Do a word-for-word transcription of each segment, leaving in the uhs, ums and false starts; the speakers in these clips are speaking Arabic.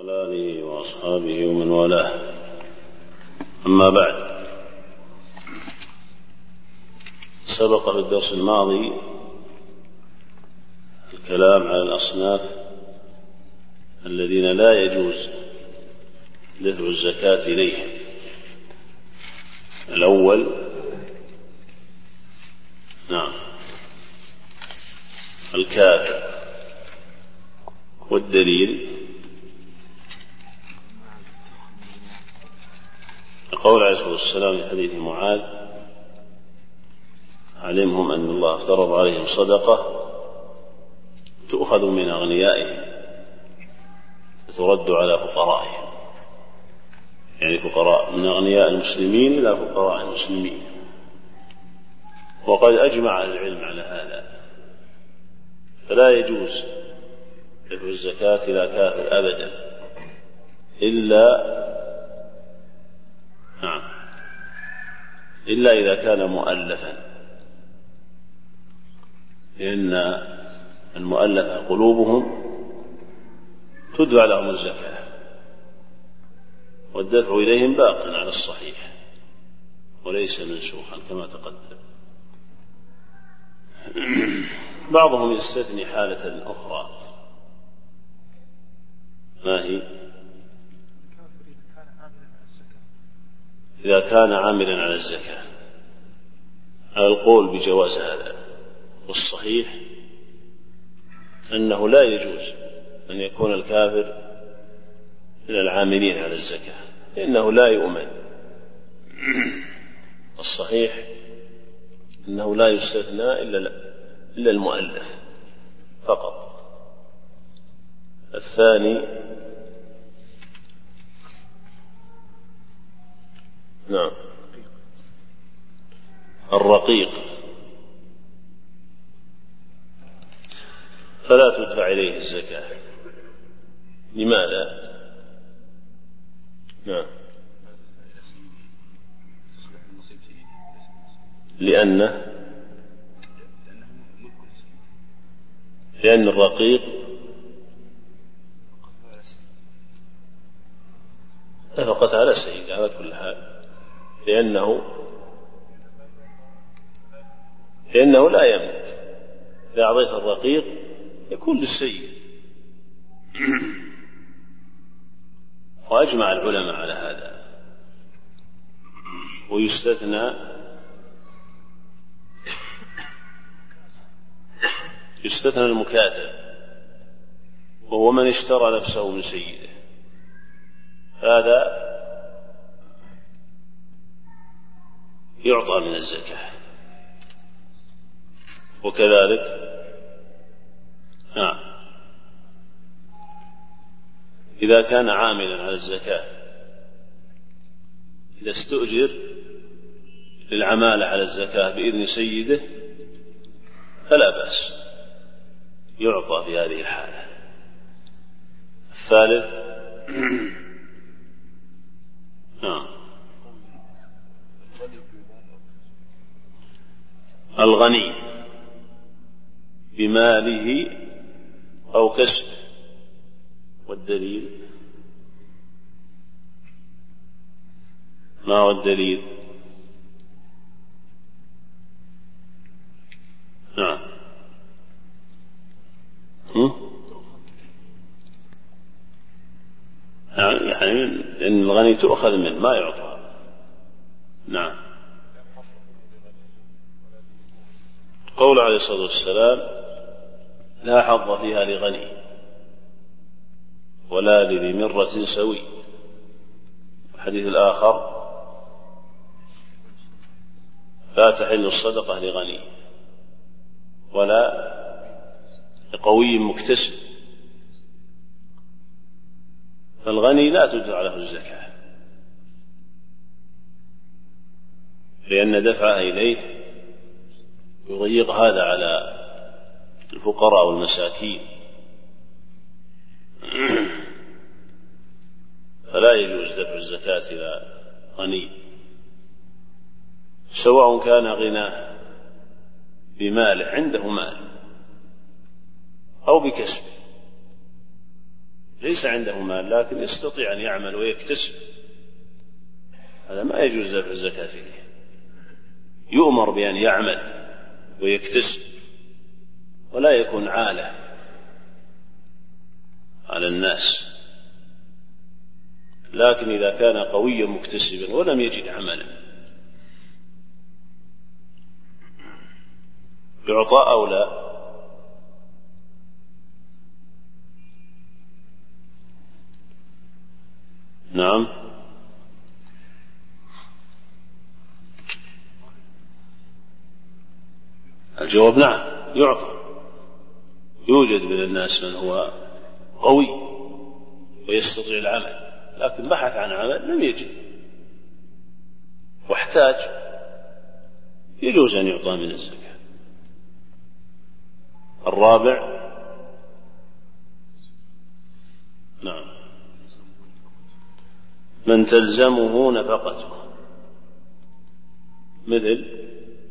وعلى آله وأصحابه ومن والاه. أما بعد، سبق في الدرس الماضي الكلام على الأصناف الذين لا يجوز دفع الزكاة إليهم. الأول نعم الكافر، والدليل قول عليه الصلاة والسلام في حديث معاذ: علمهم أن الله افترض عليهم صدقة تؤخذ من أغنيائهم وترد على فقرائهم، يعني فقراء من أغنياء المسلمين إلى فقراء المسلمين. وقد أجمع العلم على هذا، فلا يجوز دفع الزكاة إلى كافر أبدا إلا نعم إلا إذا كان مؤلفا، لأن المؤلفة قلوبهم تدفع لهم الزكاة، والدفع إليهم باق على الصحيح وليس منسوخا كما تقدم. بعضهم يستثني حالة أخرى، ما هي؟ إذا كان عاملا على الزكاة، على القول بجواز هذا، والصحيح أنه لا يجوز أن يكون الكافر من العاملين على الزكاة، لأنه لا يؤمن. الصحيح أنه لا يستثنى إلا المؤلف فقط. الثاني نعم الرقيق، فلا تدفع إليه الزكاة. لماذا؟ نعم لأنه لأن الرقيق نفقت على سيد على كل حال، لأنه لأنه لا يملك. إذا أعطيت الرقيق يكون للسيد. وأجمع العلماء على هذا. ويستثنى يستثنى المكاتب، وهو من اشترى نفسه من سيده، هذا يعطى من الزكاة. وكذلك نعم إذا كان عاملا على الزكاة، إذا استؤجر للعمالة على الزكاة بإذن سيده فلا بأس، يعطى في هذه الحالة. الثالث نعم الغني بماله أو كسبه. والدليل ما هو الدليل؟ نعم يعني لأن الغني تؤخذ منه ما يعطى. نعم قول عليه الصلاة والسلام: لا حظ فيها لغني ولا لذي مرة سوي. الحديث الآخر: لا تحل الصدقة لغني ولا لقوي مكتسب. فالغني لا تدفع له الزكاة، لأن دفعها إليه يضيق هذا على الفقراء والمساكين، فلا يجوز دفع الزكاة إلى غني، سواء كان غناه بماله، عنده مال، أو بكسبه، ليس عنده مال لكن يستطيع أن يعمل ويكتسب، هذا ما يجوز دفع الزكاة فيه. يؤمر بأن يعمل ويكتسب ولا يكون عالة على الناس. لكن إذا كان قويا مكتسبا ولم يجد عملا يعطى أو لا؟ نعم. الجواب نعم، يعطى. يوجد من الناس من هو قوي ويستطيع العمل لكن بحث عن عمل لم يجد واحتاج، يجوز أن يعطى من الزكاة. الرابع نعم من تلزمه نفقته، مثل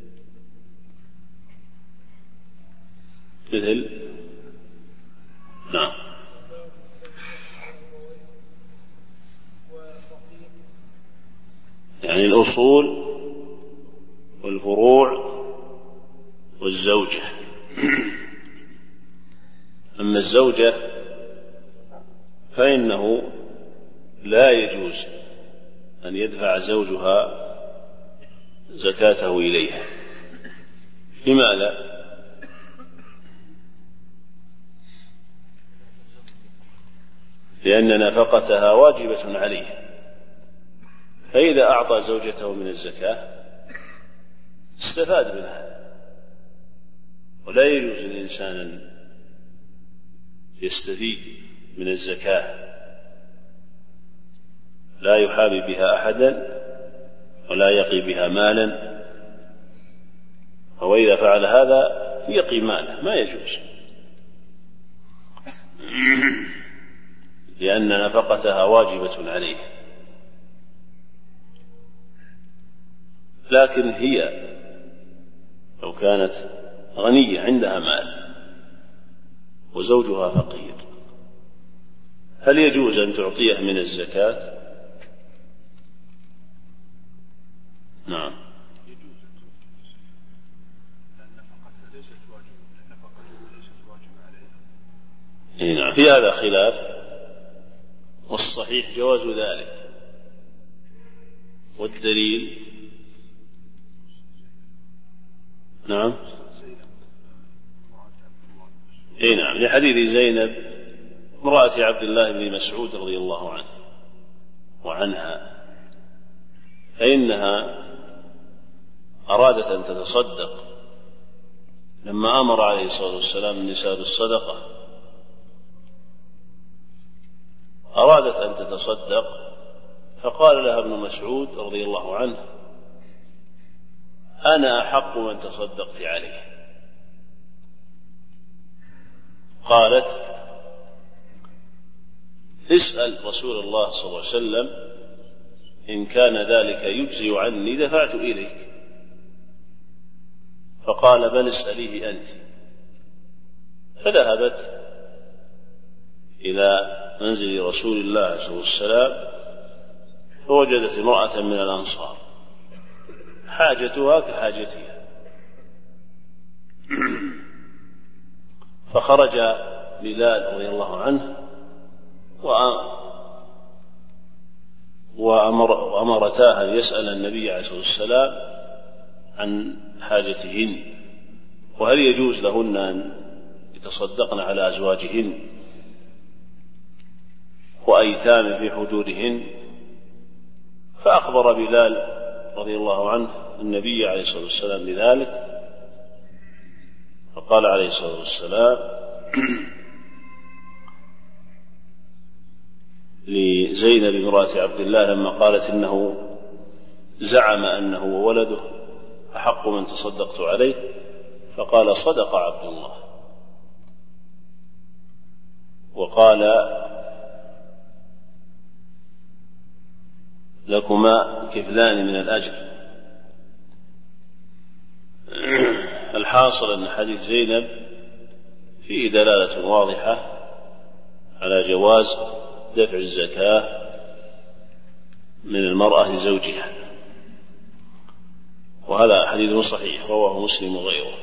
مثل نعم يعني الأصول والفروع والزوجة. أما الزوجة فإنه لا يجوز أن يدفع زوجها زكاته إليها. لماذا؟ لأن نفقتها واجبة عليه، فإذا أعطى زوجته من الزكاة استفاد منها. ولا يجوز للإنسان أن يستفيد من الزكاة لا يحابي بها أحدا ولا يقي بها مالا، وإذا فعل هذا يقي ماله، ما يجوز، لأن نفقتها واجبة عليه. لكن هي لو كانت غنية عندها مال وزوجها فقير، هل يجوز أن تعطيه من الزكاة؟ نعم نعم في هذا خلاف، والصحيح جواز ذلك. والدليل نعم اي نعم لحديث زينب امرأة عبد الله بن مسعود رضي الله عنه وعنها، فإنها أرادت أن تتصدق لما أمر عليه الصلاة والسلام النساء بالصدقة، أرادت أن تتصدق فقال لها ابن مسعود رضي الله عنه أنا أحق من تصدقت عليه. قالت اسأل رسول الله صلى الله عليه وسلم إن كان ذلك يجزي عني دفعت إليك، فقال بل اسأليه أنت. فذهبت إلى منزل رسول الله صلى الله عليه وسلم فوجدت امرأة من الأنصار حاجتها كحاجتها، فخرج بلال رضي الله عنه وأمرتاه أن يسأل النبي عليه الصلاة والسلام عن حاجتهن، وهل يجوز لهن أن يتصدقن على أزواجهن وأيتام في حدودهن. فأخبر بلال رضي الله عنه النبي عليه الصلاة والسلام بذلك، فقال عليه الصلاة والسلام لزينب امرأة عبد الله لما قالت إنه زعم أنه وولده أحق من تصدقت عليه، فقال صدق عبد الله، وقال لكما كفلان من الأجر. الحاصل أن حديث زينب فيه دلالة واضحة على جواز دفع الزكاة من المرأة لزوجها، وهذا حديث صحيح رواه مسلم وغيره.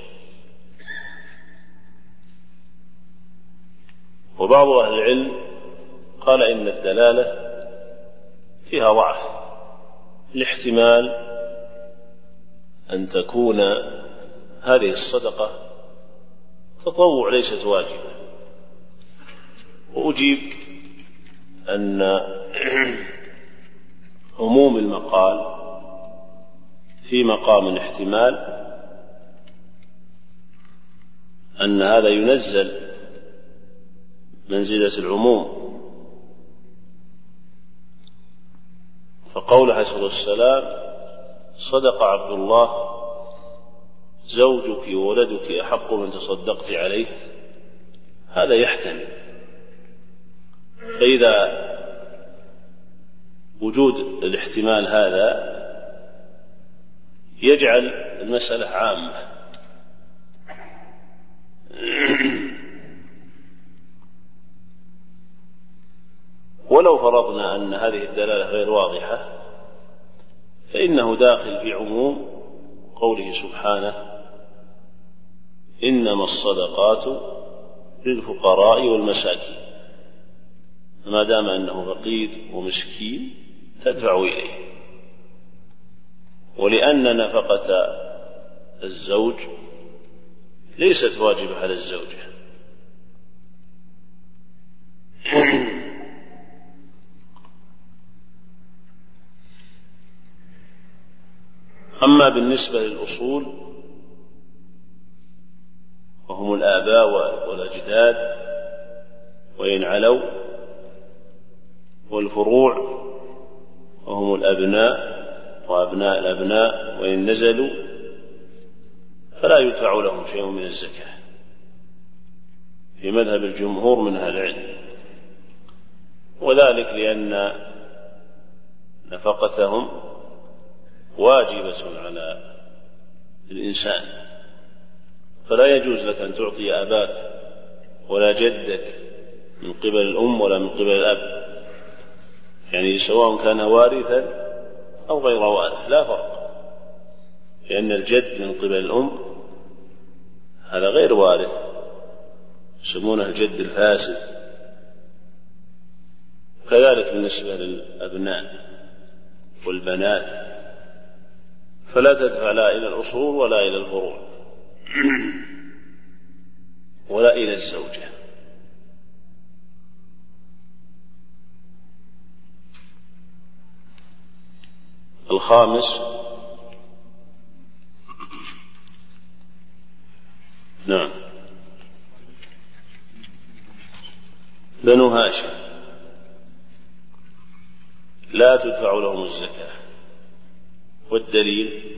وبعض أهل العلم قال إن الدلالة فيها ضعف، الاحتمال أن تكون هذه الصدقة تطوع ليست واجبة. وأجيب أن عموم المقال في مقام الاحتمال أن هذا ينزل منزلة العموم، فقول عليه الصلاة والسلام صدق عبد الله زوجك وولدك أحق من تصدقت عليه، هذا يحتمل. فإذا وجود الاحتمال هذا يجعل المسألة عامة. ولو فرضنا أن هذه الدلالة غير واضحة فإنه داخل في عموم قوله سبحانه إنما الصدقات للفقراء والمساكين، ما دام أنه فقير ومسكين تدفع إليه. ولأن نفقة الزوج ليست واجبة على الزوجة، أما بالنسبة للأصول وهم الآباء والأجداد وإن علوا، والفروع وهم الأبناء وأبناء الأبناء وإن نزلوا، فلا يدفع لهم شيء من الزكاة في مذهب الجمهور من أهل العلم، وذلك لأن نفقتهم واجبة على الإنسان، فلا يجوز لك أن تعطي أباك ولا جدك من قبل الأم ولا من قبل الأب، يعني سواء كان وارثا أو غير وارث لا فرق، لأن الجد من قبل الأم هذا غير وارث، يسمونه الجد الفاسد. كذلك بالنسبة للأبناء والبنات فلا تدفع لا إلى الأصول ولا إلى الفروع ولا إلى الزوجة. الخامس نعم بنو هاشم لا تدفع لهم الزكاة، والدليل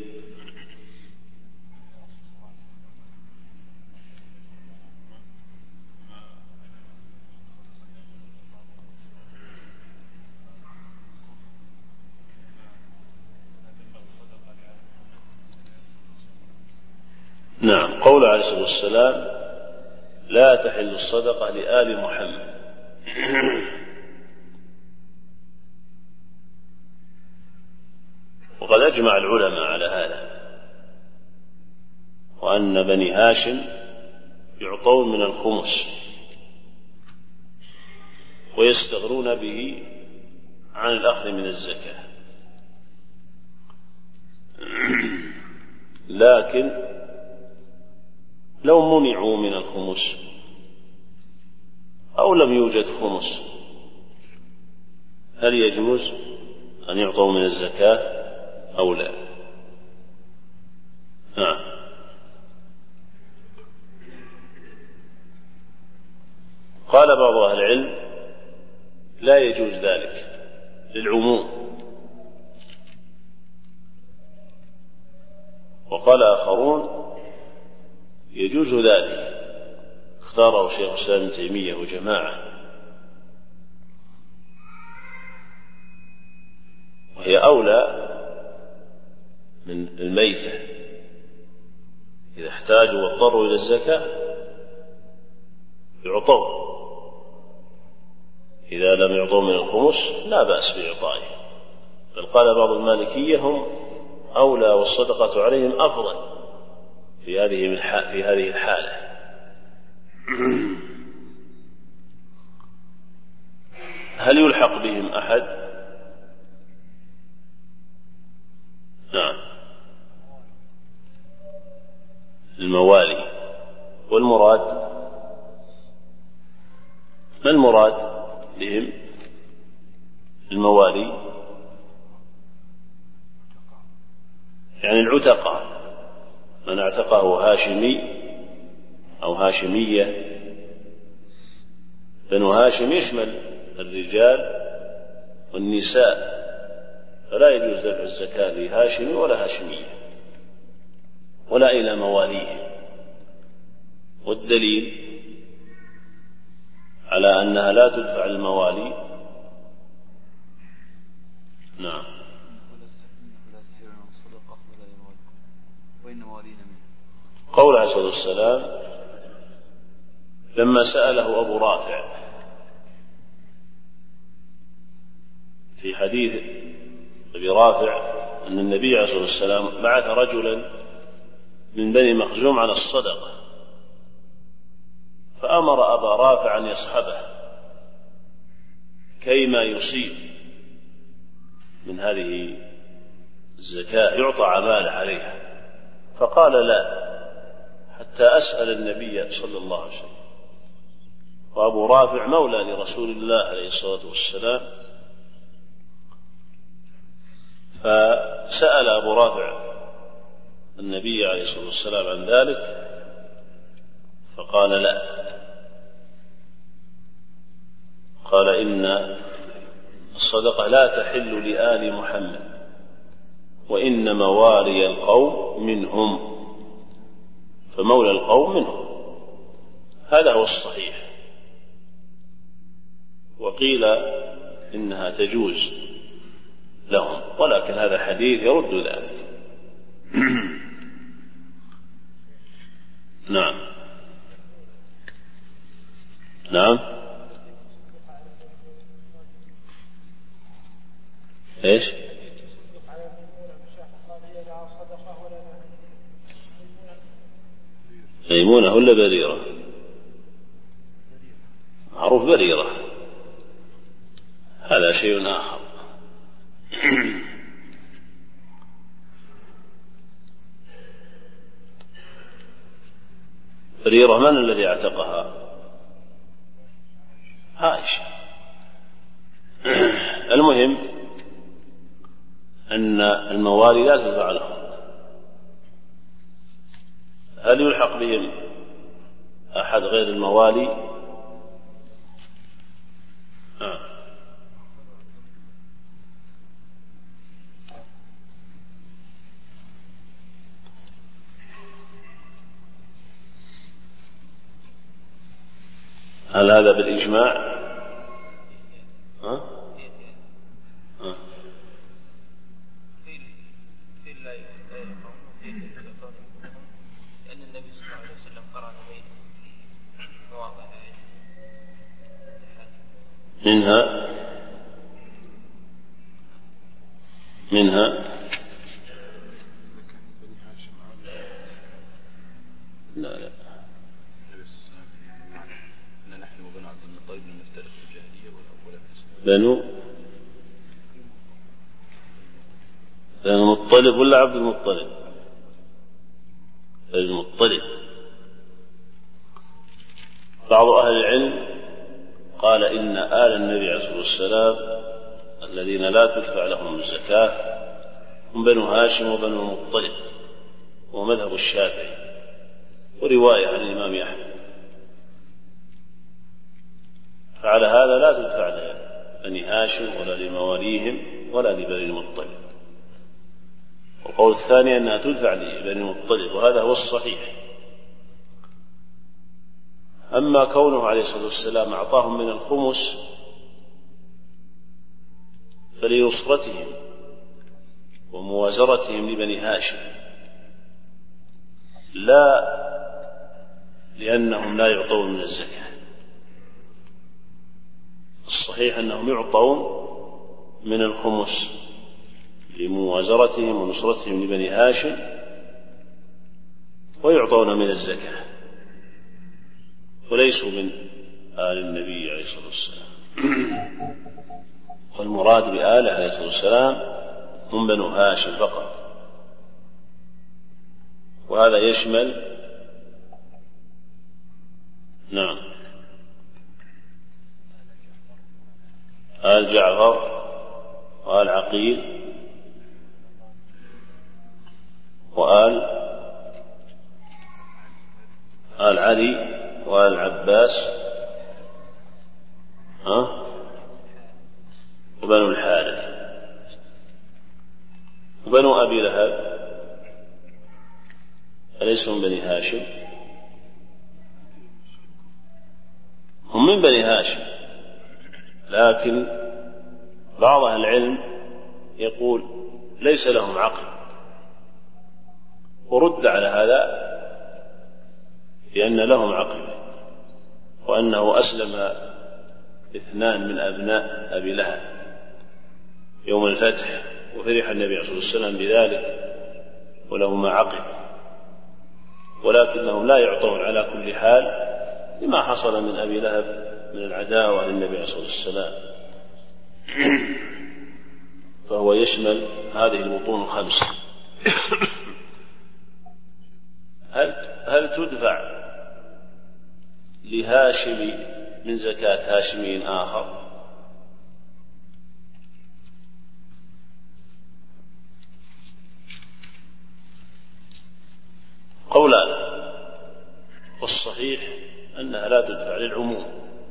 نعم قول عليه الصلاة والسلام لا تحل الصدقة لآل محمد. وقد أجمع العلماء على هذا، وأن بني هاشم يعطون من الخمس ويستغنون به عن الأخذ من الزكاة، لكن لو منعوا من الخمس أو لم يوجد خمس هل يجوز أن يعطوا من الزكاة أو لا؟ نعم. قال بعض أهل العلم لا يجوز ذلك للعموم، وقال آخرون يجوز ذلك، اختاره شيخ الإسلام ابن تيمية وجماعة، وهي أولى من الميتة، إذا احتاجوا واضطروا إلى الزكاة يعطوا، إذا لم يعطوا من الخمس لا بأس بإعطائه، بل قال بعض المالكية هم أولى والصدقة عليهم أفضل في هذه في هذه الحالة. هل يلحق بهم أحد؟ نعم، الموالي. والمراد ما المراد بهم؟ الموالي يعني العتقاء، من اعتقه هاشمي أو هاشمية. بنو هاشم يشمل الرجال والنساء، فلا يجوز دفع الزكاة لهاشمي ولا هاشمية ولا إلى مواليه. والدليل على أنها لا تدفع الموالي. نعم. قول عليه الصلاة والسلام لما سأله أبو رافع في حديث أبي رافع أن النبي عليه الصلاة والسلام بعث رجلا من بني مخزوم على الصدقة، فأمر أبا رافع أن يصحبه كيما يصيب من هذه الزكاة يعطى عماله عليها، فقال لا حتى أسأل النبي صلى الله عليه وسلم. وأبو رافع مولى لرسول الله عليه الصلاة والسلام، فسأل أبو رافع النبي عليه الصلاة والسلام عن ذلك فقال لا، قال إن الصدقة لا تحل لآل محمد وإن موالي القوم منهم، فمولى القوم منهم. هذا هو الصحيح. وقيل إنها تجوز لهم، ولكن هذا حديث يرد ذلك. نعم نعم. ايش؟ ميمونة ولا بريرة؟ معروف بريرة، هذا شيء آخر. بريرة من الذي اعتقها؟ عائشة. المهم أن الموالي لا تدفع لهم. هل يلحق بهم أحد غير الموالي؟ آه. هل هذا بالإجماع؟ ها؟ ها؟ لأن النبي صلى الله عليه وسلم قرأ بين مواضع منها منها لا لا نحن وبنو عبد المطلب نفترق في الجاهلية والأول بنو بنو المطلب ولا عبد المطلب؟ المطلب. بعض أهل العلم قال إن آل النبي عليه الصلاة والسلام الذين لا تدفع لهم الزكاة هم بنو هاشم وبنو المطلب، ومذهب الشافعي ورواية عن الإمام أحمد. فعلى هذا لا تدفع لبني هاشم ولا لمواليهم ولا لبني المطلب. والقول الثاني أنها تدفع لبني المطلب، وهذا هو الصحيح. أما كونه عليه الصلاة والسلام أعطاهم من الخمس فلنصرتهم وموازرتهم لبني هاشم، لا لأنهم لا يعطون من الزكاة. والصحيح أنهم يعطون من الخمس لموازرتهم ونصرتهم لبني هاشم، ويعطون من الزكاة، وليسوا من آل النبي عليه الصلاة والسلام. والمراد بآله عليه الصلاة والسلام هم بنو هاشم فقط، وهذا يشمل نعم آل جعفر وآل عقيل وآل آل علي وآل عباس ها وبنو الحارث وبنو أبي لهب أليسوا من بني هاشم؟ هم من بني هاشم، لكن بعض أهل العلم يقول ليس لهم عقل، ورد على هذا بأن لهم عقل، وأنه أسلم اثنان من أبناء أبي لهب يوم الفتح، وفرح النبي عليه الصلاة والسلام بذلك ولهما عقل، ولكنهم لا يعطون على كل حال لما حصل من أبي لهب من العداوة للنبي عليه الصلاة والسلام، فهو يشمل هذه البطون الخمس. هل هل تدفع لهاشم من زكاة هاشمي آخر؟ قولان، والصحيح أنها لا تدفع للعموم،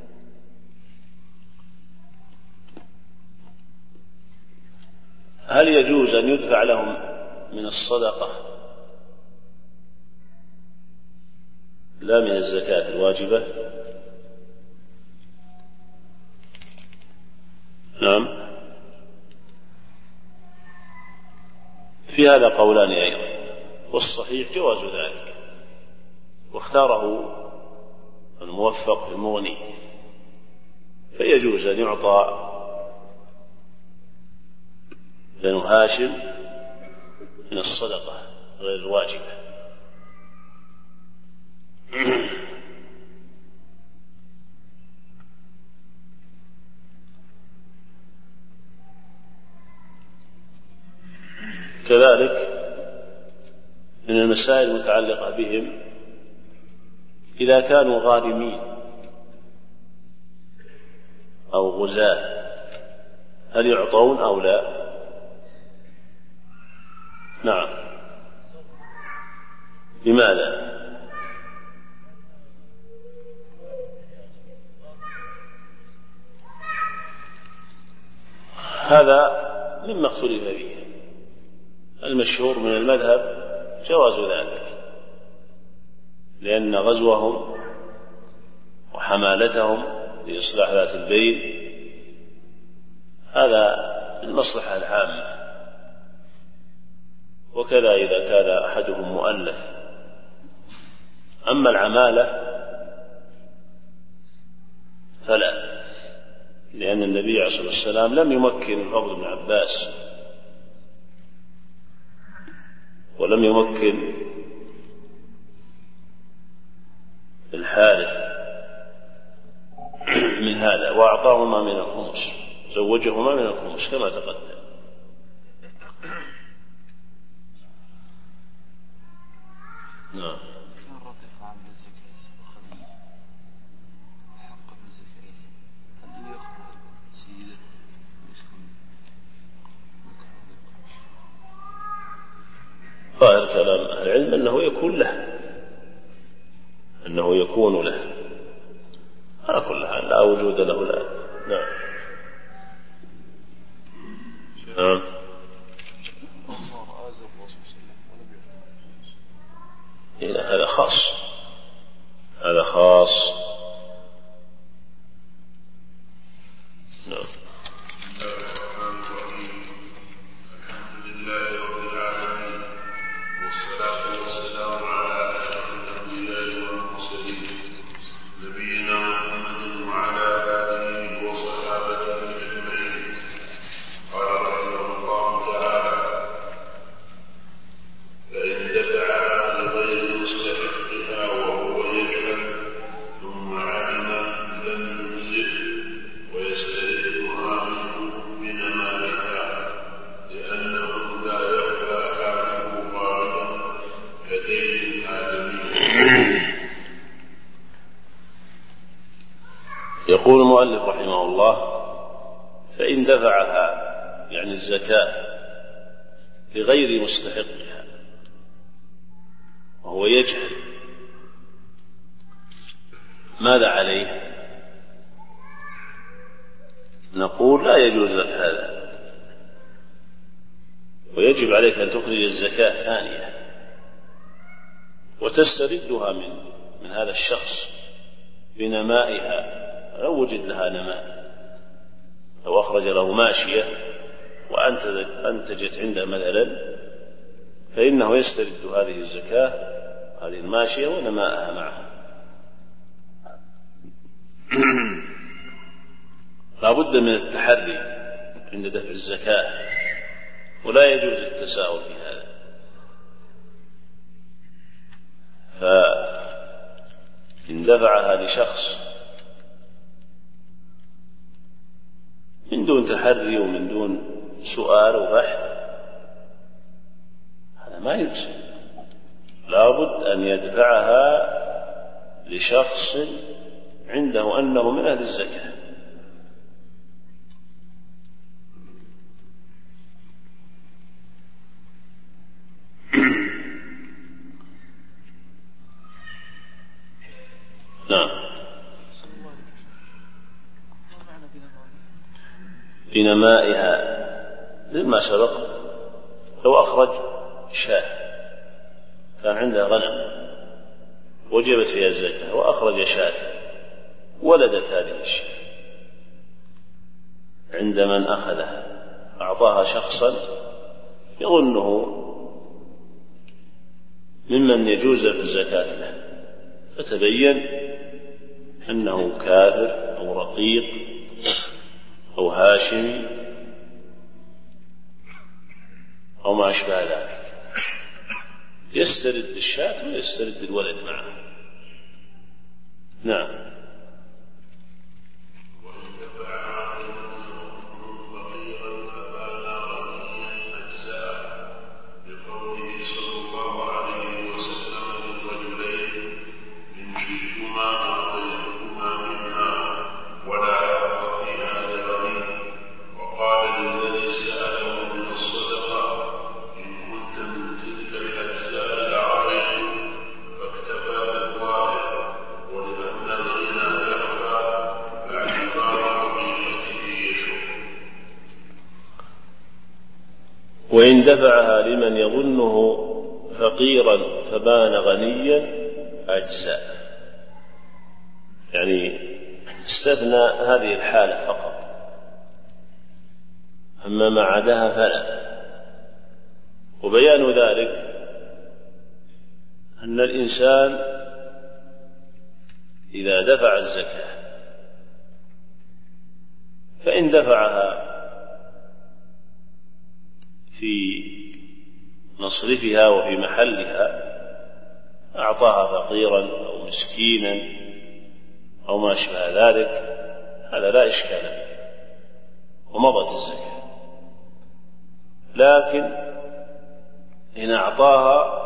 هل يجوز أن يدفع لهم من الصدقة لا من الزكاة الواجبة؟ نعم، في هذا قولان أيضا، والصحيح جواز ذلك، واختاره الموفق في المغني، فيجوز أن يعطى بنو هاشم من الصدقة غير الواجبة. كذلك من المسائل المتعلقة بهم إذا كانوا غارمين أو غزاة هل يعطون أو لا؟ نعم، لماذا؟ هذا مما اختلف فيه، المشهور من المذهب جواز ذلك، لأن غزوهم وحمالتهم لإصلاح ذات البين هذا المصلحة العامة، وكذا إذا كان أحدهم مؤلف. أما العمالة فلا، لأن النبي عليه الصلاة والسلام لم يمكن الفضل بن عباس ولم يمكن الحارث من هذا، وأعطاهما من الخمس، زوجهما من الخمس كما تقدم. نعم. ظاهر كلام أهل العلم أنه يكون له، أنه يكون له على كل حال، لا وجود له الآن. نعم. نعم. هذا خاص، هذا خاص. نعم. نبينا محمد وعلى آله وصحبه يقول المؤلف رحمه الله: فإن دفعها يعني الزكاة لغير مستحقها وهو يجهل ماذا عليه؟ نقول: لا يجوز لك هذا، ويجب عليك أن تخرج الزكاة ثانية وتستردها من من هذا الشخص بنمائها لو وجد لها نماء. لو أخرج له ماشية وأنتجت عنده مثلا فإنه يسترد هذه الزكاة هذه الماشية ونماءها معها. لا بد من التحري عند دفع الزكاة، ولا يجوز التساهل في هذا. فإن دفعها لشخص من دون تحري ومن دون سؤال وبحث هذا ما يجوز. لا بد أن يدفعها لشخص عنده أنه من أهل الزكاة. نعم. بنمائها لما سبق. لو أخرج شاة كان عنده غنم وجبت فيها الزكاة وأخرج شاة ولدت هذه الشاة عند من أخذها أعطاها شخصا يظنه ممن يجوز في الزكاة له، فتبين أنه كافر أو رقيق أو هاشمي أو ما أشبه ذلك، يسترد الشاة ويسترد الولد معه. نعم. وإن دفعها لمن يظنه فقيرا فبان غنيا أجزاء، يعني استثنى هذه الحالة فقط، أما ما عداها فلا. وبيان ذلك أن الإنسان إذا دفع الزكاة فإن دفعها في مصرفها وفي محلها أعطاها فقيرا أو مسكينا أو ما شابه ذلك هذا لا إشكال فيه ومضت الزكاة. لكن إن أعطاها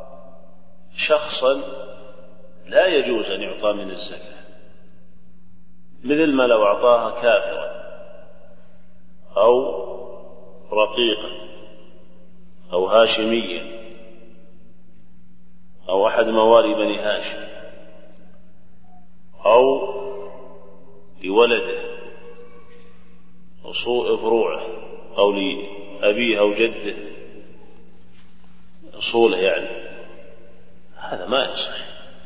شخصا لا يجوز أن يعطى من الزكاة، مثل ما لو أعطاها كافرا أو رقيقا أو هاشميا أو أحد موالي بني هاشم أو لولده أو سوء فروعه أو لأبيه أو جده أصوله، يعني هذا ما يصح.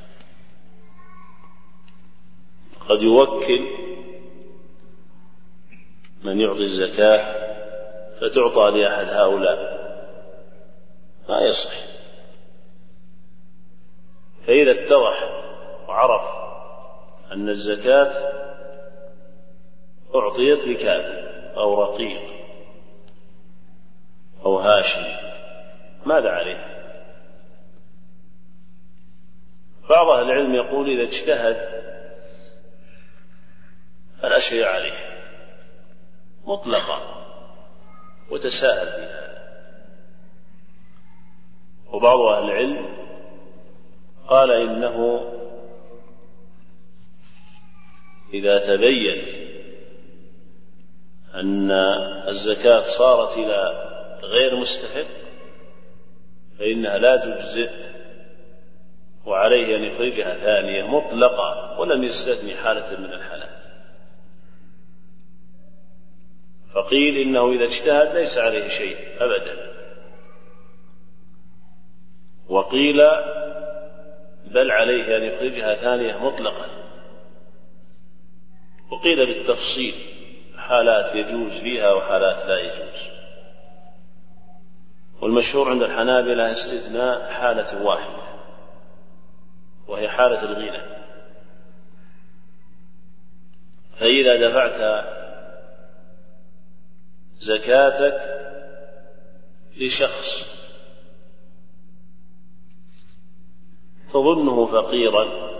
قد يوكل من يعطي الزكاة فتعطى لأحد هؤلاء، ما يصح. فإذا اتضح وعرف أن الزكاة أعطيت لكافر أو رقيق أو هاشم ماذا عليه؟ بعض أهل العلم يقول إذا اجتهد فلا شيء عليه مطلقا وتساهل في هذا. وبعض أهل العلم قال إنه إذا تبين أن الزكاة صارت إلى غير مستحق فإنها لا تجزئ، وعليه أن يخرجها ثانية مطلقة ولم يستثني حالة من الحالات. فقيل إنه إذا اجتهد ليس عليه شيء أبدا، وقيل بل عليه أن يخرجها ثانية مطلقا، وقيل بالتفصيل حالات يجوز فيها وحالات لا يجوز. والمشهور عند الحنابلة استثناء حالة واحدة وهي حالة الغنى. فإذا دفعت زكاتك لشخص تظنه فقيرا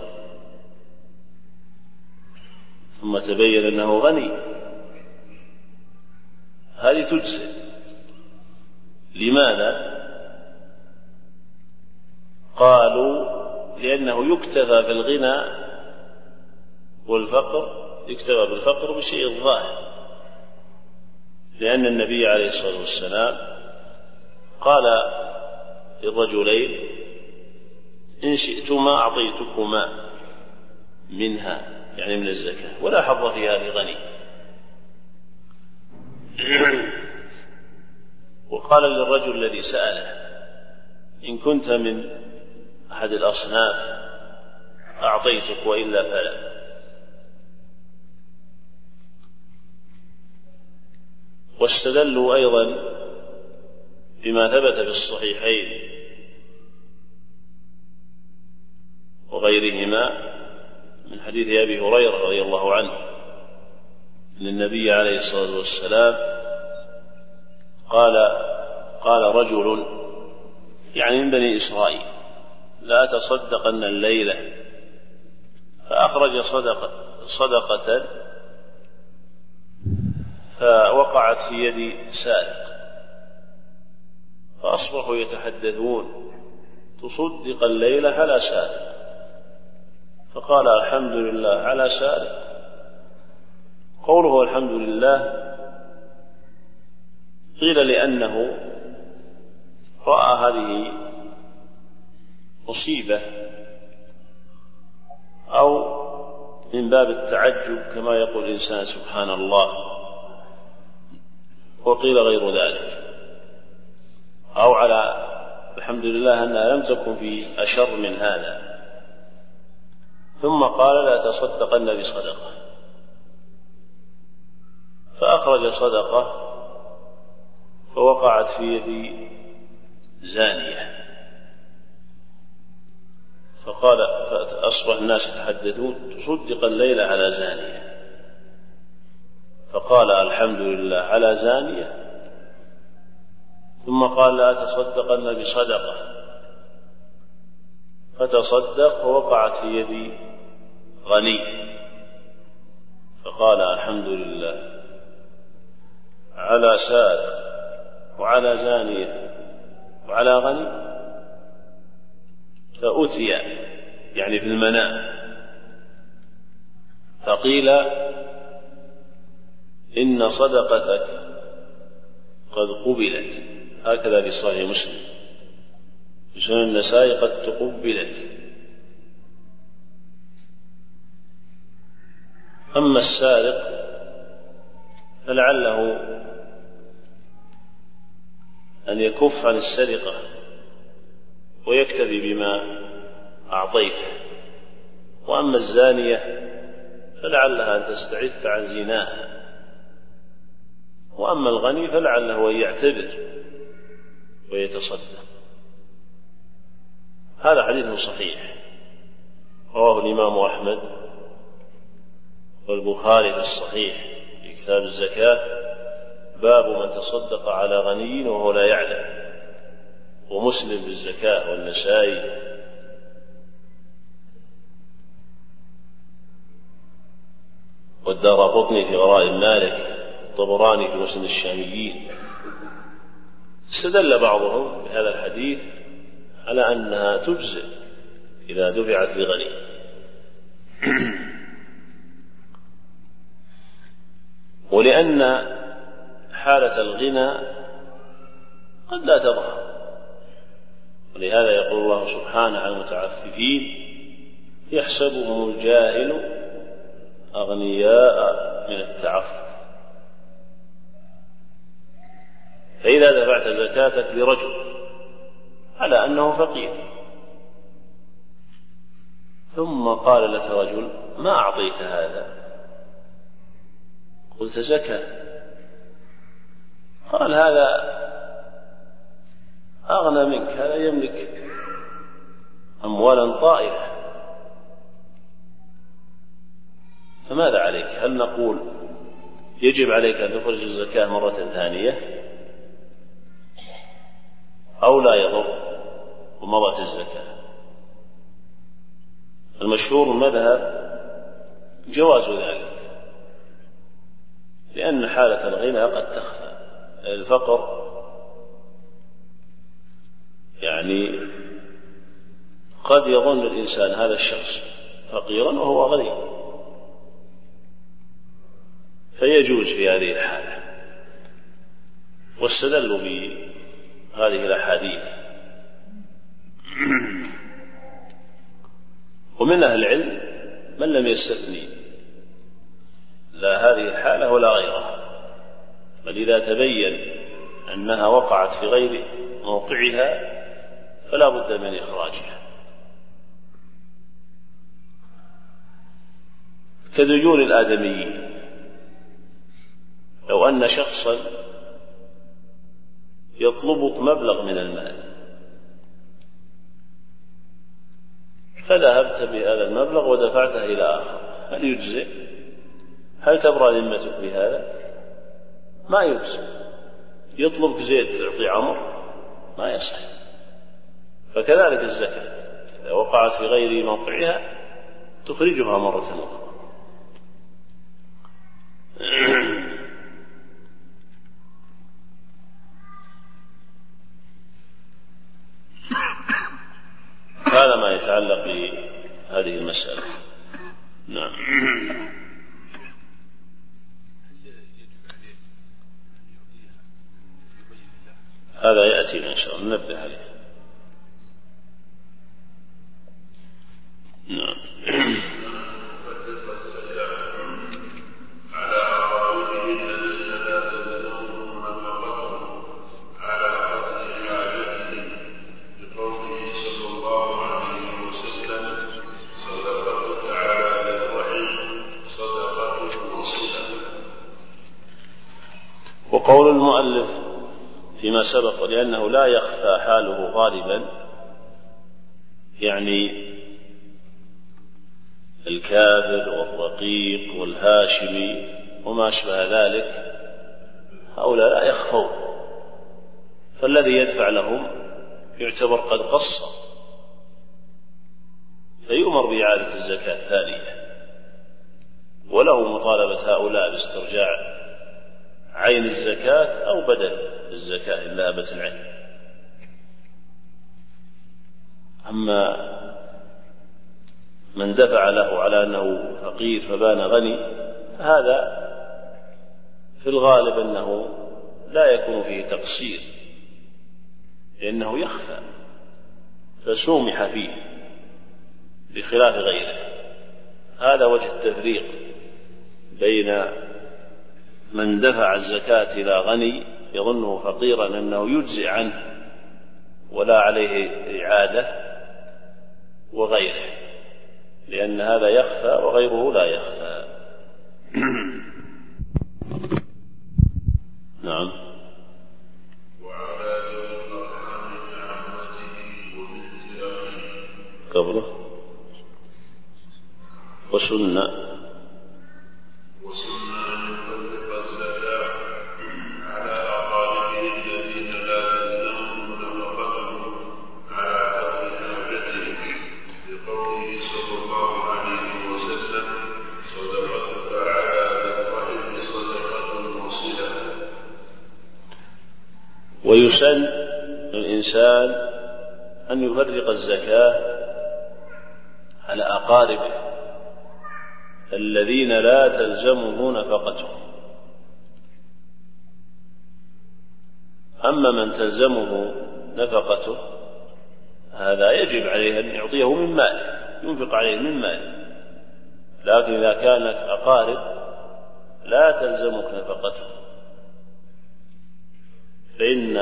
ثم تبين أنه غني، هذه تجزئ. لماذا؟ قالوا لأنه يكتفى في الغنى والفقر، يكتفى بالفقر بشيء الظاهر، لأن النبي عليه الصلاة والسلام قال للرجلين إن شئتما أعطيتكما منها، يعني من الزكاة، ولا حظ فيها لغني. وقال للرجل الذي سأله إن كنت من أحد الأصناف أعطيتك وإلا فلا. واستدلوا أيضا بما ثبت في الصحيحين وغيرهما من حديث أبي هريرة رضي الله عنه أن النبي عليه الصلاة والسلام قال قال رجل يعني من بني إسرائيل لا تصدقن الليلة، فأخرج صدقة, صدقة فوقعت في يد سارق، فأصبحوا يتحدثون تصدق الليلة على سارق، فقال الحمد لله على سارق. قوله الحمد لله قيل لأنه رأى هذه مصيبة أو من باب التعجب كما يقول الإنسان سبحان الله، وقيل غير ذلك، أو على الحمد لله أنها لم تكن في أشر من هذا. ثم قال لا تصدقن بصدقة، فأخرج صدقة فوقعت في يد زانية، فقال فأصبح الناس يتحدثون تصدق الليل على زانية، فقال الحمد لله على زانية، ثم قال لا تصدقن بصدقة، فتصدق فوقعت في يد غني، فقال الحمد لله على سارق وعلى زانية وعلى غني. فأتي يعني في المنام فقيل إن صدقتك قد قبلت، هكذا في صحيح مسلم في سنن النسائي قد تقبلت. أما السارق فلعله أن يكف عن السرقة ويكتفي بما أعطيته، وأما الزانية فلعلها أن تستعف عن زناها، وأما الغني فلعله أن يعتبر ويتصدق. هذا حديث صحيح رواه الإمام أحمد والبخاري في الصحيح في كتاب الزكاة باب من تصدق على غني وهو لا يعلم، ومسلم بالزكاة والنسائي. والدارقطني في غرائب مالك، الطبراني في مسند الشاميين. استدل بعضهم بهذا الحديث على أنها تجزئ إذا دفعت لغني. ولأن حالة الغنى قد لا تظهر، ولهذا يقول الله سبحانه عن المتعففين يحسبهم الجاهل أغنياء من التعفف. فإذا دفعت زكاتك لرجل على أنه فقير ثم قال لك رجل ما أعطيت هذا، قلت زكاة، قال هذا أغنى منك، هذا يملك أموالا طائلة، فماذا عليك؟ هل نقول يجب عليك أن تخرج الزكاة مرة ثانية أو لا يضر ومضت الزكاة؟ المشهور المذهب جواز ذلك، لأن حالة الغنى قد تخفى. الفقر يعني قد يظن الإنسان هذا الشخص فقيرا وهو غني، فيجوز في هذه الحالة. واستدلوا بهذه الأحاديث. ومن أهل العلم من لم يستثني لا هذه الحالة ولا غيرها، بل إذا تبين أنها وقعت في غير موقعها فلا بد من إخراجها، كديون الآدميين. لو أن شخصا يطلبك مبلغ من المال فذهبت بهذا المبلغ ودفعته إلى آخر، هل يجزئ؟ هل تبرأ ذمتك بهذا؟ ما يجزئ. يطلبك زيت تعطي عمر، ما يصح. فكذلك الزكاة إذا وقعت في غير موقعها تخرجها مرة أخرى. هذا ما يتعلق بهذه المسألة. نعم. هذا يأتي إن شاء الله ننبه عليه. نعم. وقول المؤلف فيما سبق لأنه لا يخفى حاله غالبا، يعني الكافر والرقيق والهاشمي وما أشبه ذلك هؤلاء لا يخفون، فالذي يدفع لهم يعتبر قد قصر فيؤمر بإعادة الزكاة الثانية، وله مطالبة هؤلاء باسترجاع عين الزكاة أو بدل الزكاة إن ذهبت العين. أما من دفع له على أنه فقير فبان غني هذا في الغالب أنه لا يكون فيه تقصير، لأنه يخفى فسومح فيه بخلاف غيره. هذا وجه التفريق بين من دفع الزكاة إلى غني يظنه فقيرا أنه يجزئ عنه ولا عليه إعادة، وغيره، لأن هذا يخفى وغيره لا يخفى. نعم. وعلى ذوي الأرحام كعمته وبنت أخيه قبله وسنة وسنة أن يفرق الزكاة على أقاربه الذين لا تلزمهم نفقتهم على قدر حاجتهم، لقوله صلى الله عليه وسلم: صدقتك على ذي الرحم صدقة وصلة. ويسن للإنسان أن يفرق الزكاة على أقاربه الذين لا تلزمه نفقتهم، أما من تلزمه نفقته هذا يجب عليه أن يعطيه من ماله، ينفق عليه من ماله. لكن إذا كانت أقارب لا تلزمك نفقته فإن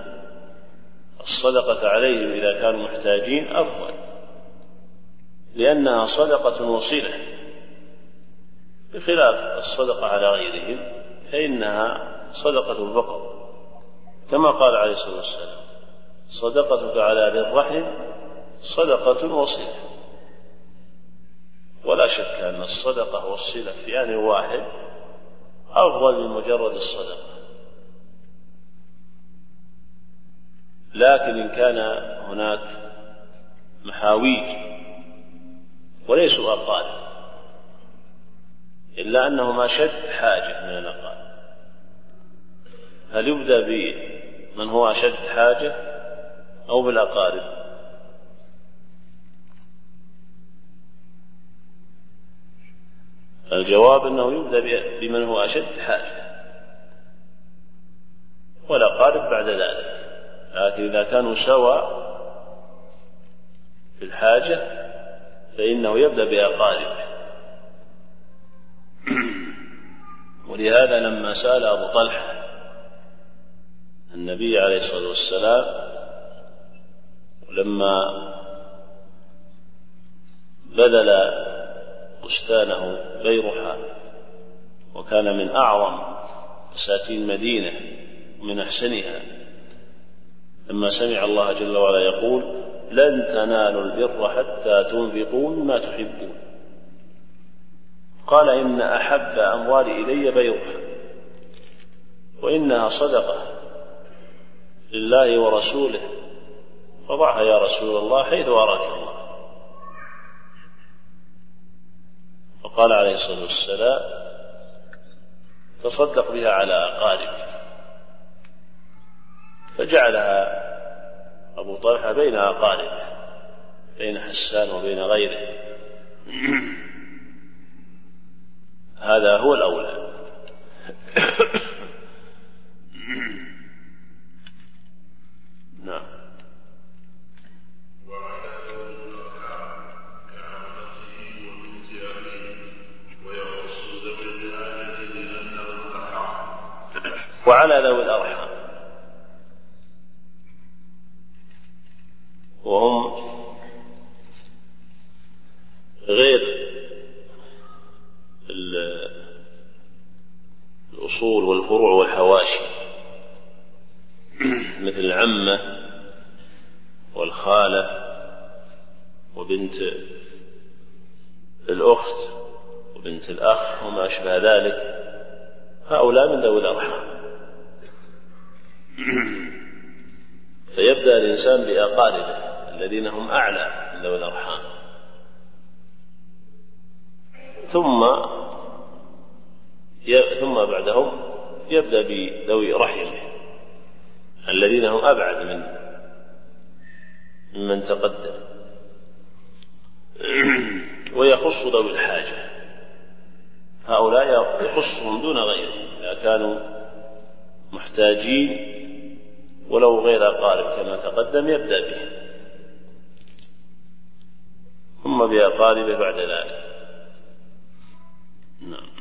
الصدقة عليهم إذا كانوا محتاجين أفضل، لأنها صدقة وصلة، بخلاف الصدقة على غيرهم فإنها صدقة فقط، كما قال عليه الصلاة والسلام: صدقتك على ذي الرحم صدقة وصلة. ولا شك أن الصدقة والصلة في آن واحد أفضل من مجرد الصدقة. لكن إن كان هناك محاويج وليسوا أقارب إلا أنهم أشد حاجة من الأقارب، هل يبدأ بمن هو أشد حاجة أو بالأقارب؟ الجواب أنه يبدأ بمن هو أشد حاجة والأقارب بعد ذلك. لكن إذا كانوا سواء في الحاجة فإنه يبدأ بأقاربه. ولهذا لما سأل أبو طلحة النبي عليه الصلاة والسلام لما بذل بستانه بيرحاء وكان من أعظم بساتين مدينة ومن أحسنها، لما سمع الله جل وعلا يقول: لن تنالوا البر حتى تنفقوا مما تحبون، قال: إن أحب أموالي إلي بيرحاء، وإنها صدقة لله ورسوله، فضعها يا رسول الله حيث أراك الله. فقال عليه الصلاة والسلام: تصدق بها على أقاربك. فجعلها أبو طلحة بين أقاربه، بين حسان وبين غيره. هذا هو الأولى. نعم. وعلى ذوي الأرحام، وهم غير الأصول والفروع والحواشي، مثل العمة والخالة وبنت الأخت وبنت الأخ وما أشبه ذلك، هؤلاء من ذوي الأرحام. فيبدأ الإنسان بأقاربه الذين هم أعلى من ذوي الأرحام، ثم ثم بعدهم يبدأ بذوي رحمه الذين هم أبعد من ممن تقدم، ويخص ذوي الحاجة، هؤلاء يخصهم دون غيرهم إذا كانوا محتاجين ولو غير أقارب كما تقدم يبدأ به، ثم بأقاربه بعد ذلك. نعم.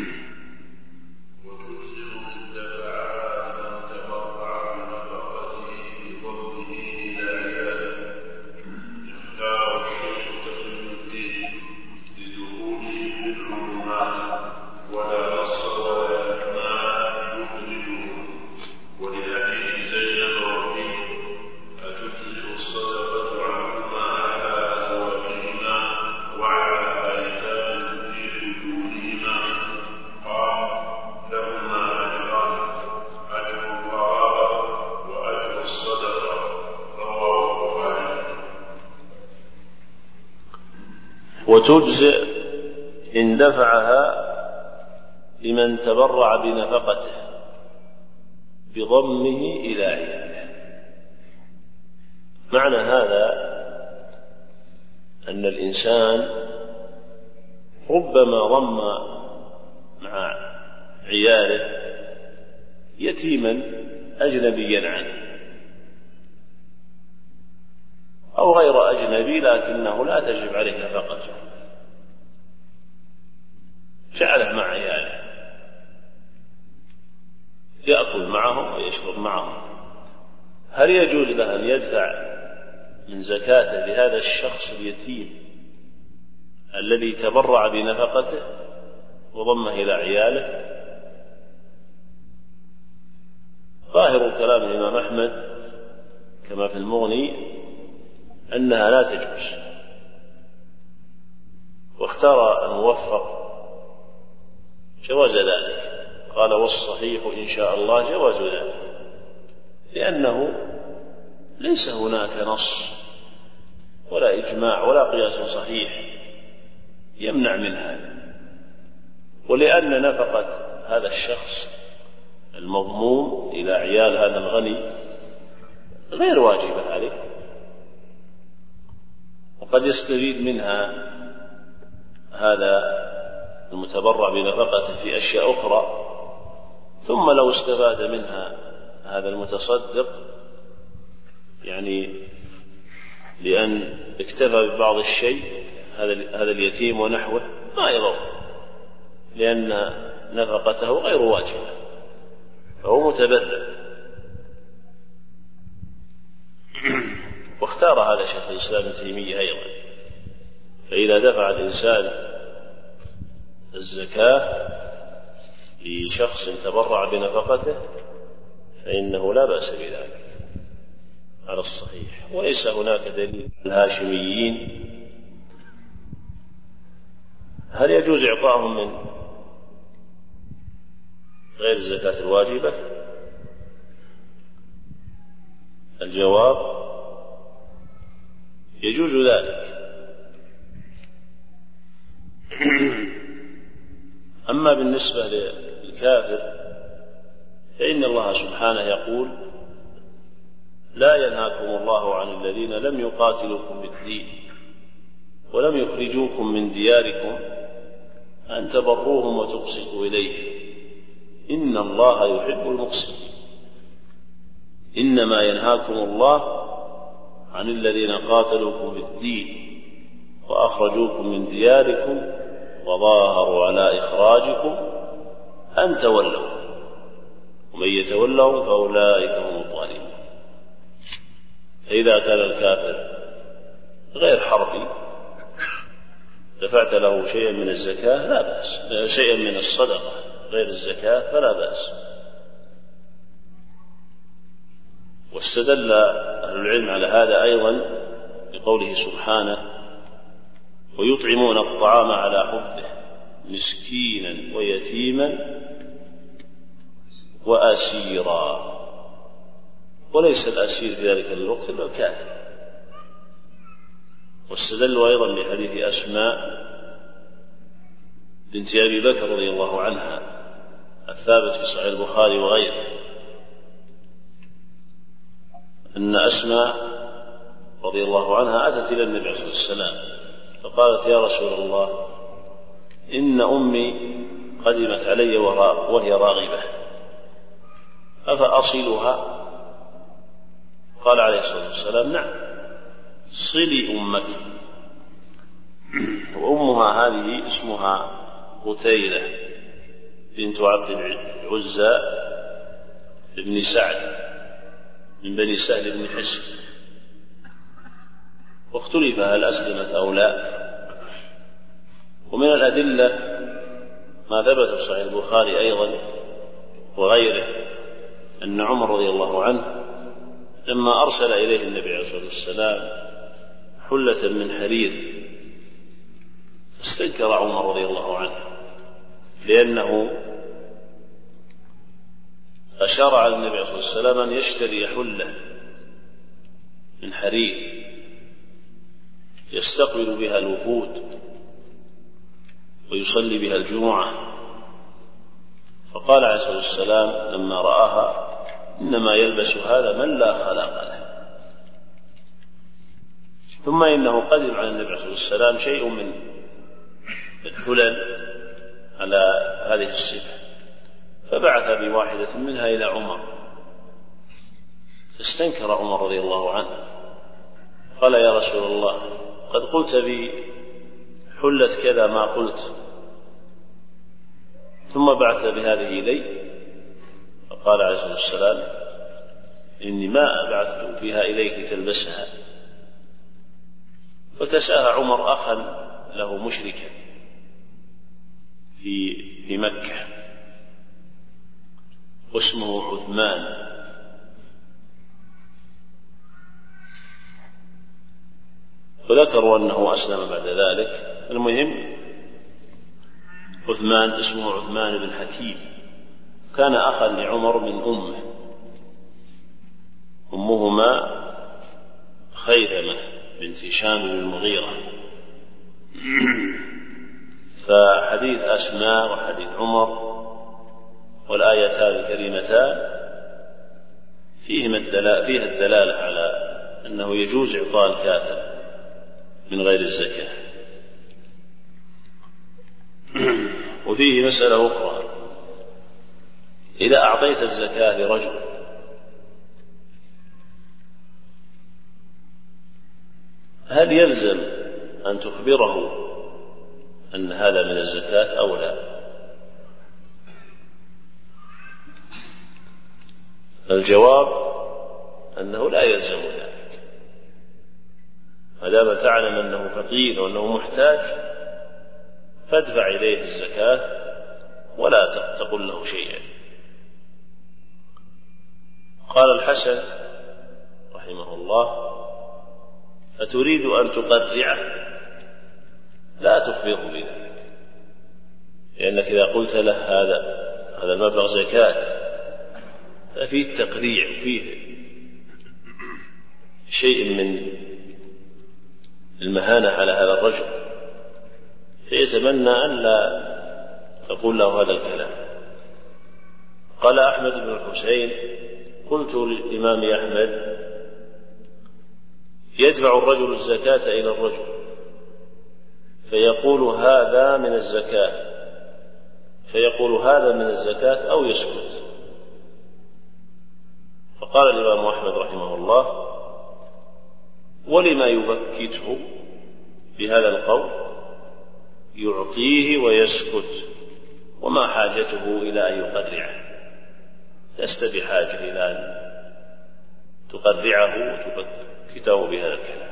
وتجزئ إن دفعها لمن تبرع بنفقته بضمه إلى عياله. معنى هذا أن الإنسان ربما ضم مع عياله يتيما أجنبيا عنه أو غير أجنبي لكنه لا تجب عليه نفقته، جعله مع عياله يأكل معهم ويشرب معهم، هل يجوز له أن يدفع من زكاته لهذا الشخص اليتيم الذي تبرع بنفقته وضمه إلى عياله؟ ظاهر كلام الإمام أحمد كما في المغني أنها لا تجوز، واختار الموفق جواز ذلك، قال والصحيح إن شاء الله جواز ذلك، لأنه ليس هناك نص ولا إجماع ولا قياس صحيح يمنع من هذا، ولأن نفقة هذا الشخص المضموم إلى عيال هذا الغني غير واجبة عليه، وقد يستفيد منها هذا المتبرع بنفقته في أشياء أخرى، ثم لو استفاد منها هذا المتصدق يعني لأن اكتفى ببعض الشيء هذا اليتيم ونحوه ما يضر، لأن نفقته غير واجبة فهو متبرع. واختار هذا شيخ الإسلام ابن تيمية أيضا، فإذا دفع الإنسان الزكاة لشخص تبرع بنفقته فإنه لا بأس بذلك على الصحيح، وليس هناك دليل الهاشميين. هل يجوز إعطاهم من غير الزكاة الواجبة؟ الجواب يجوز ذلك. أما بالنسبة للكافر فإن الله سبحانه يقول لا ينهاكم الله عن الذين لم يقاتلوكم بالدين ولم يخرجوكم من دياركم أن تبروهم وتقسطوا إليهم إن الله يحب المقسطين. إنما ينهاكم الله عن الذين قاتلوكم بالدين وأخرجوكم من دياركم وظاهروا على إخراجكم أن تولوا ومن يتولوا فأولئك هم الظالمون. فإذا كان الكافر غير حربي دفعت له شيئا من الزكاة لا بأس، شيئا من الصدقة غير الزكاة فلا بأس. واستدل أهل العلم على هذا أيضا بقوله سبحانه ويطعمون الطعام على حبه مسكينا ويتيما وأسيرا، وليس الأسير في ذلك الوقت إلا الكافر. واستدلوا أيضا لحديث أسماء بنت أبي بكر رضي الله عنها الثابت في صحيح البخاري وغيره أن أسماء رضي الله عنها أتت إلى النبي صلى الله عليه وسلم فقالت يا رسول الله إن أمي قدمت علي وهي راغبة أفأصلها؟ قال عليه الصلاة والسلام نعم صلي أمك. وأمها هذه اسمها قتيلة بنت عبد العزى بن سعد من بني سهل بن حسن، واختلف هل أسلمت أو لا. ومن الأدلة ما ثبت في صحيح البخاري أيضا وغيره أن عمر رضي الله عنه لما أرسل إليه النبي عليه الصلاة والسلام حلة من حرير استنكر عمر رضي الله عنه لأنه أشار على النبي عليه الصلاة والسلام أن يشتري حلة من حرير يستقبل بها الوفود ويصلي بها الجمعة، فقال عليه الصلاة والسلام لما رآها إنما يلبس هذا من لا خلاق له. ثم إنه قدم على النبي عليه الصلاة والسلام شيء من الحلل على هذه الصفة فبعث بواحدة منها إلى عمر فاستنكر عمر رضي الله عنه، قال يا رسول الله قد قلت بي حلت كذا ما قلت، ثم بعث بهذه إلي. فقال عليه الصلاة والسلام إني ما بعثت بها إليك تلبسها. فكساها عمر أخا له مشركا في في مكة واسمه عثمان، وذكروا أنه أسلم بعد ذلك. المهم عثمان اسمه عثمان بن حكيم، كان أخا لعمر من أمه، أمهما خيثمة بنت هشام بن المغيرة. فحديث أسماء وحديث عمر والآيتان الكريمتان فيهما الدلالة على أنه يجوز إعطاء الكافر من غير الزكاة. وفيه مسألة أخرى، إذا أعطيت الزكاة لرجل هل يلزم أن تخبره أن هذا من الزكاة أو لا؟ الجواب أنه لا يلزم ذلك، ما دام تعلم أنه فقير وأنه محتاج فادفع إليه الزكاة ولا تقل له شيئا. قال الحسن رحمه الله أتريد أن تقرعه؟ لا تخبره بذلك، لأنك إذا قلت له هذا هذا المبلغ زكاة ففيه التقريع وفيه شيء من المهانة على هذا الرجل، فيتمنى أن لا تقول له هذا الكلام. قال أحمد بن الحسين قلت للإمام أحمد يدفع الرجل الزكاة إلى الرجل فيقول هذا من الزكاة فيقول هذا من الزكاة أو يسكت. فقال الإمام أحمد رحمه الله ولما يبكته بهذا القول؟ يعطيه ويسكت، وما حاجته إلى أن يقرعه؟ لست بحاجة إلى أن تقرعه وتبكته بهذا الكلام.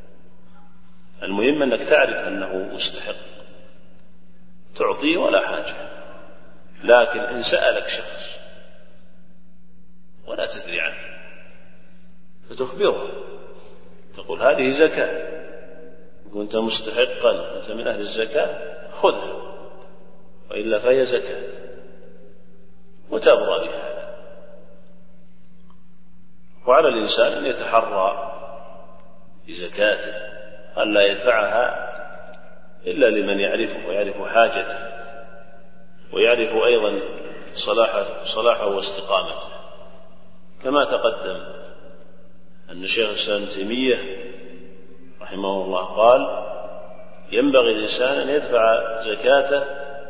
المهم أنك تعرف أنه مستحق تعطيه ولا حاجة. لكن إن سألك شخص ولا تدري عنه فتخبره، تقول هذه زكاة، كنت مستحقا أنت من أهل الزكاة خذها، وإلا فهي زكاة، وتبرأ بهذا. وعلى الإنسان أن يتحرى بزكاته، أن لا يدفعها إلا لمن يعرفه ويعرف حاجته ويعرف أيضا صلاحه, صلاحه واستقامته. كما تقدم أن شيخ الإسلام ابن تيمية رحمه الله قال ينبغي الإنسان أن يدفع زكاته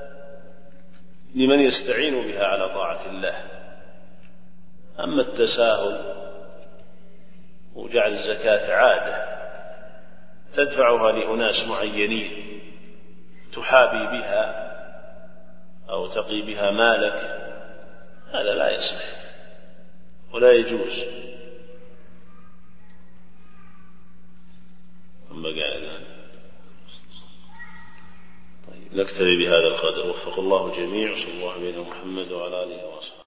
لمن يستعين بها على طاعة الله. أما التساهل وجعل الزكاة عادة تدفعها لأناس معينين تحابي بها أو تقي بها مالك، هذا لا يصح ولا يجوز. ثم قاعد طيب نكتفي بهذا القدر. وفق الله الجميع، صلى الله عليه محمد وعلى آله وصحبه.